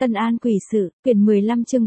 Tân An quỷ sự, quyển 15 chương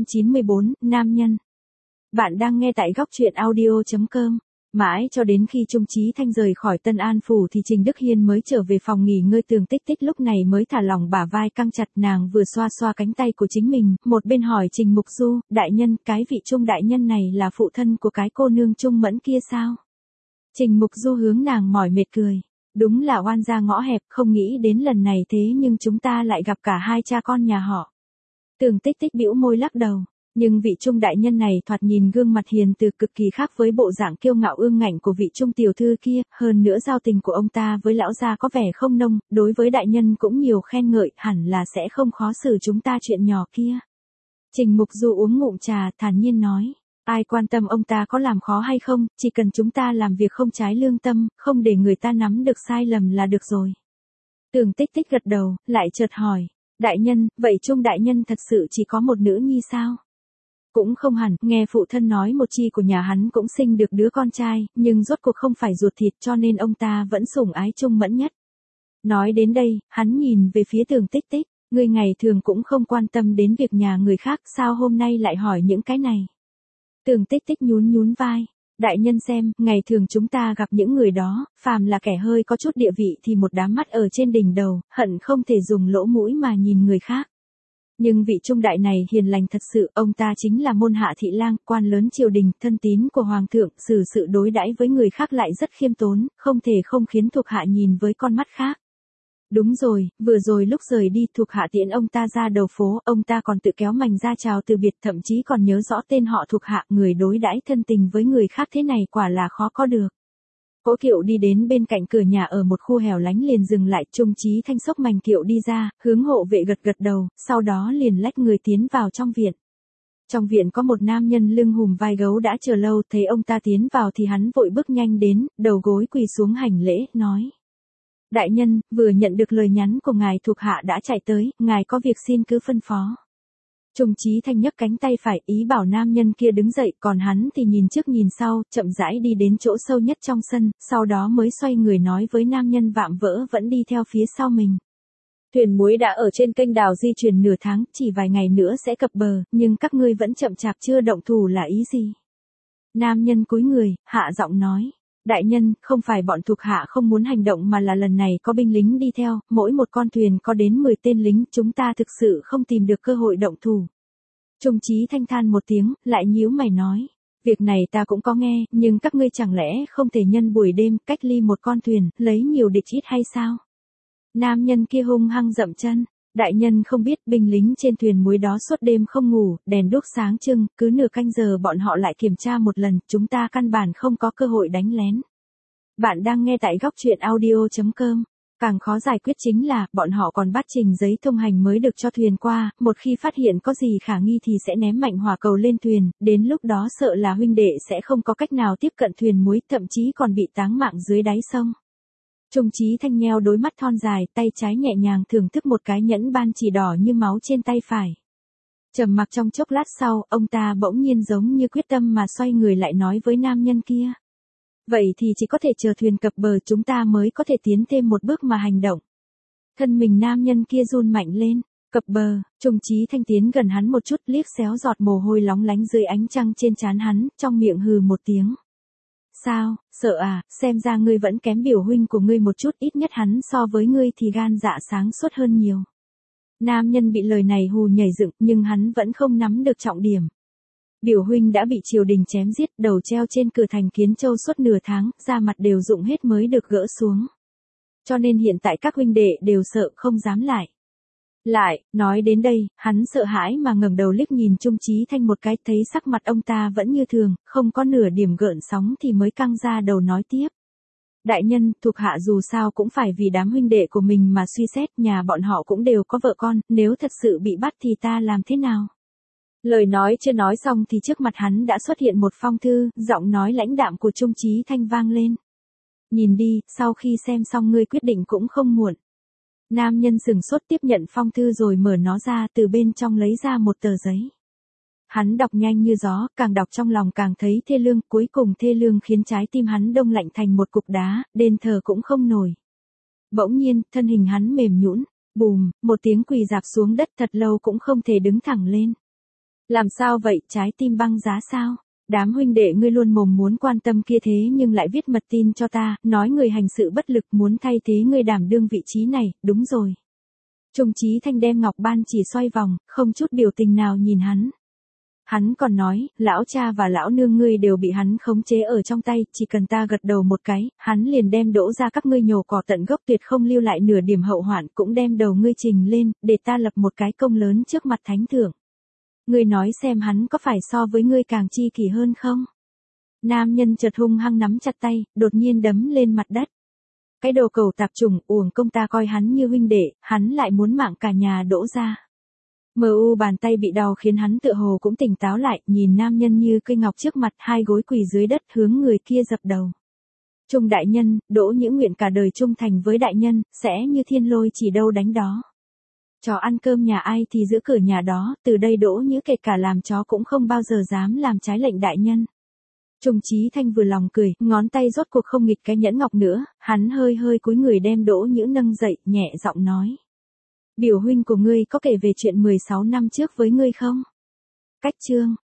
494, nam nhân. Bạn đang nghe tại góc truyện audio.com. Mãi cho đến khi Trung Chí Thanh rời khỏi Tân An phủ thì Trình Đức Hiên mới trở về phòng nghỉ ngơi. Tường Tích Tích lúc này mới thả lỏng bả vai căng chặt, nàng vừa xoa xoa cánh tay của chính mình, một bên hỏi Trình Mục Du, đại nhân, cái vị Trung đại nhân này là phụ thân của cái cô nương Trung Mẫn kia sao? Trình Mục Du hướng nàng mỏi mệt cười. Đúng là oan gia ngõ hẹp, không nghĩ đến lần này thế nhưng chúng ta lại gặp cả hai cha con nhà họ. Tường Tích Tích bĩu môi lắc đầu, nhưng vị Trung đại nhân này thoạt nhìn gương mặt hiền từ cực kỳ khác với bộ dạng kiêu ngạo ương ngạnh của vị Trung tiểu thư kia, hơn nữa giao tình của ông ta với lão gia có vẻ không nông, đối với đại nhân cũng nhiều khen ngợi, hẳn là sẽ không khó xử chúng ta chuyện nhỏ kia. Trình Mục Du uống ngụm trà, thản nhiên nói. Ai quan tâm ông ta có làm khó hay không, chỉ cần chúng ta làm việc không trái lương tâm, không để người ta nắm được sai lầm là được rồi. Tường Tích Tích gật đầu, lại chợt hỏi, đại nhân, vậy Trung đại nhân thật sự chỉ có một nữ nhi sao? Cũng không hẳn, nghe phụ thân nói một chi của nhà hắn cũng sinh được đứa con trai, nhưng rốt cuộc không phải ruột thịt cho nên ông ta vẫn sủng ái Trung Mẫn nhất. Nói đến đây, hắn nhìn về phía Tường Tích Tích, người ngày thường cũng không quan tâm đến việc nhà người khác, sao hôm nay lại hỏi những cái này? Tường Tích Tích nhún vai. Đại nhân xem, ngày thường chúng ta gặp những người đó, phàm là kẻ hơi có chút địa vị thì một đám mắt ở trên đỉnh đầu, hận không thể dùng lỗ mũi mà nhìn người khác. Nhưng vị Trung đại này hiền lành thật sự, ông ta chính là môn hạ thị lang, quan lớn triều đình, thân tín của hoàng thượng, xử sự đối đãi với người khác lại rất khiêm tốn, không thể không khiến thuộc hạ nhìn với con mắt khác. Đúng rồi, vừa rồi lúc rời đi thuộc hạ tiễn ông ta ra đầu phố, ông ta còn tự kéo mành ra chào từ biệt, thậm chí còn nhớ rõ tên họ thuộc hạ, người đối đãi thân tình với người khác thế này quả là khó có được. Cỗ kiệu đi đến bên cạnh cửa nhà ở một khu hẻo lánh liền dừng lại, Trung Chí Thanh xốc mành kiệu đi ra, hướng hộ vệ gật đầu, sau đó liền lách người tiến vào trong viện. Trong viện có một nam nhân lưng hùm vai gấu đã chờ lâu, thấy ông ta tiến vào thì hắn vội bước nhanh đến, đầu gối quỳ xuống hành lễ, nói. Đại nhân, vừa nhận được lời nhắn của ngài, thuộc hạ đã chạy tới, ngài có việc xin cứ phân phó. Trung Chí Thanh nhấc cánh tay phải, ý bảo nam nhân kia đứng dậy, còn hắn thì nhìn trước nhìn sau, chậm rãi đi đến chỗ sâu nhất trong sân, sau đó mới xoay người nói với nam nhân vạm vỡ vẫn đi theo phía sau mình. Thuyền muối đã ở trên kênh đào di chuyển nửa tháng, chỉ vài ngày nữa sẽ cập bờ, nhưng các ngươi vẫn chậm chạp chưa động thủ là ý gì? Nam nhân cúi người, hạ giọng nói. Đại nhân, không phải bọn thuộc hạ không muốn hành động mà là lần này có binh lính đi theo, mỗi một con thuyền có đến 10 tên lính, chúng ta thực sự không tìm được cơ hội động thủ. Trung Chí Thanh than một tiếng, lại nhíu mày nói, việc này ta cũng có nghe, nhưng các ngươi chẳng lẽ không thể nhân buổi đêm cách ly một con thuyền, lấy nhiều địch ít hay sao? Nam nhân kia hung hăng dậm chân. Đại nhân không biết binh lính trên thuyền muối đó suốt đêm không ngủ, đèn đuốc sáng trưng, cứ nửa canh giờ bọn họ lại kiểm tra một lần, chúng ta căn bản không có cơ hội đánh lén. Bạn đang nghe tại góc truyện audio.com. Càng khó giải quyết chính là, bọn họ còn bắt trình giấy thông hành mới được cho thuyền qua, một khi phát hiện có gì khả nghi thì sẽ ném mạnh hỏa cầu lên thuyền, đến lúc đó sợ là huynh đệ sẽ không có cách nào tiếp cận thuyền muối, thậm chí còn bị táng mạng dưới đáy sông. Trung Chí Thanh nheo đôi mắt thon dài, tay trái nhẹ nhàng thưởng thức một cái nhẫn ban chỉ đỏ như máu trên tay phải. Trầm mặc trong chốc lát sau, ông ta bỗng nhiên giống như quyết tâm mà xoay người lại nói với nam nhân kia. Vậy thì chỉ có thể chờ thuyền cập bờ chúng ta mới có thể tiến thêm một bước mà hành động. Thân mình nam nhân kia run mạnh lên, cập bờ, Trung Chí Thanh tiến gần hắn một chút, liếc xéo giọt mồ hôi lóng lánh dưới ánh trăng trên trán hắn, trong miệng hừ một tiếng. Sao, sợ à, xem ra ngươi vẫn kém biểu huynh của ngươi một chút, ít nhất hắn so với ngươi thì gan dạ sáng suốt hơn nhiều. Nam nhân bị lời này hù nhảy dựng, nhưng hắn vẫn không nắm được trọng điểm. Biểu huynh đã bị triều đình chém giết, đầu treo trên cửa thành Kiến Châu suốt nửa tháng, da mặt đều rụng hết mới được gỡ xuống. Cho nên hiện tại các huynh đệ đều sợ không dám lại. Nói đến đây, hắn sợ hãi mà ngẩng đầu liếc nhìn Trung Chí Thanh một cái, thấy sắc mặt ông ta vẫn như thường, không có nửa điểm gợn sóng thì mới căng ra đầu nói tiếp. Đại nhân, thuộc hạ dù sao cũng phải vì đám huynh đệ của mình mà suy xét, nhà bọn họ cũng đều có vợ con, nếu thật sự bị bắt thì ta làm thế nào? Lời nói chưa nói xong thì trước mặt hắn đã xuất hiện một phong thư, giọng nói lãnh đạm của Trung Chí Thanh vang lên. Nhìn đi, sau khi xem xong ngươi quyết định cũng không muộn. Nam nhân sừng sốt tiếp nhận phong thư rồi mở nó ra, từ bên trong lấy ra một tờ giấy. Hắn đọc nhanh như gió, càng đọc trong lòng càng thấy thê lương, cuối cùng thê lương khiến trái tim hắn đông lạnh thành một cục đá, đền thờ cũng không nổi. Bỗng nhiên, thân hình hắn mềm nhũn, Bùm, một tiếng quỳ rạp xuống đất thật lâu cũng không thể đứng thẳng lên. Làm sao vậy, trái tim băng giá sao? Đám huynh đệ ngươi luôn mồm muốn quan tâm kia thế nhưng lại viết mật tin cho ta, nói người hành sự bất lực muốn thay thế ngươi đảm đương vị trí này, đúng rồi. Trung Chí Thanh đem ngọc ban chỉ xoay vòng, không chút biểu tình nào nhìn hắn. Hắn còn nói, lão cha và lão nương ngươi đều bị hắn khống chế ở trong tay, chỉ cần ta gật đầu một cái, hắn liền đem Đỗ ra các ngươi nhổ cỏ tận gốc tuyệt không lưu lại nửa điểm hậu hoạn, cũng đem đầu ngươi trình lên, để ta lập một cái công lớn trước mặt thánh thượng. Ngươi nói xem hắn có phải so với ngươi càng chi kỷ hơn không? Nam nhân chợt hung hăng nắm chặt tay, đột nhiên đấm lên mặt đất. Cái đồ cầu tạp chủng, uổng công ta coi hắn như huynh đệ, hắn lại muốn mạng cả nhà Đỗ ra. MU bàn tay bị đau khiến hắn tựa hồ cũng tỉnh táo lại, nhìn nam nhân như cây ngọc trước mặt, hai gối quỳ dưới đất hướng người kia dập đầu. Trung đại nhân, Đỗ Nhữ nguyện cả đời trung thành với đại nhân, sẽ như thiên lôi chỉ đâu đánh đó. Chó ăn cơm nhà ai thì giữ cửa nhà đó, từ đây Đỗ Nhữ kể cả làm chó cũng không bao giờ dám làm trái lệnh đại nhân. Trung Chí Thanh vừa lòng cười, ngón tay rốt cuộc không nghịch cái nhẫn ngọc nữa, hắn hơi hơi cúi người đem Đỗ Nhữ nâng dậy, nhẹ giọng nói. Biểu huynh của ngươi có kể về chuyện 16 năm trước với ngươi không? Cách chương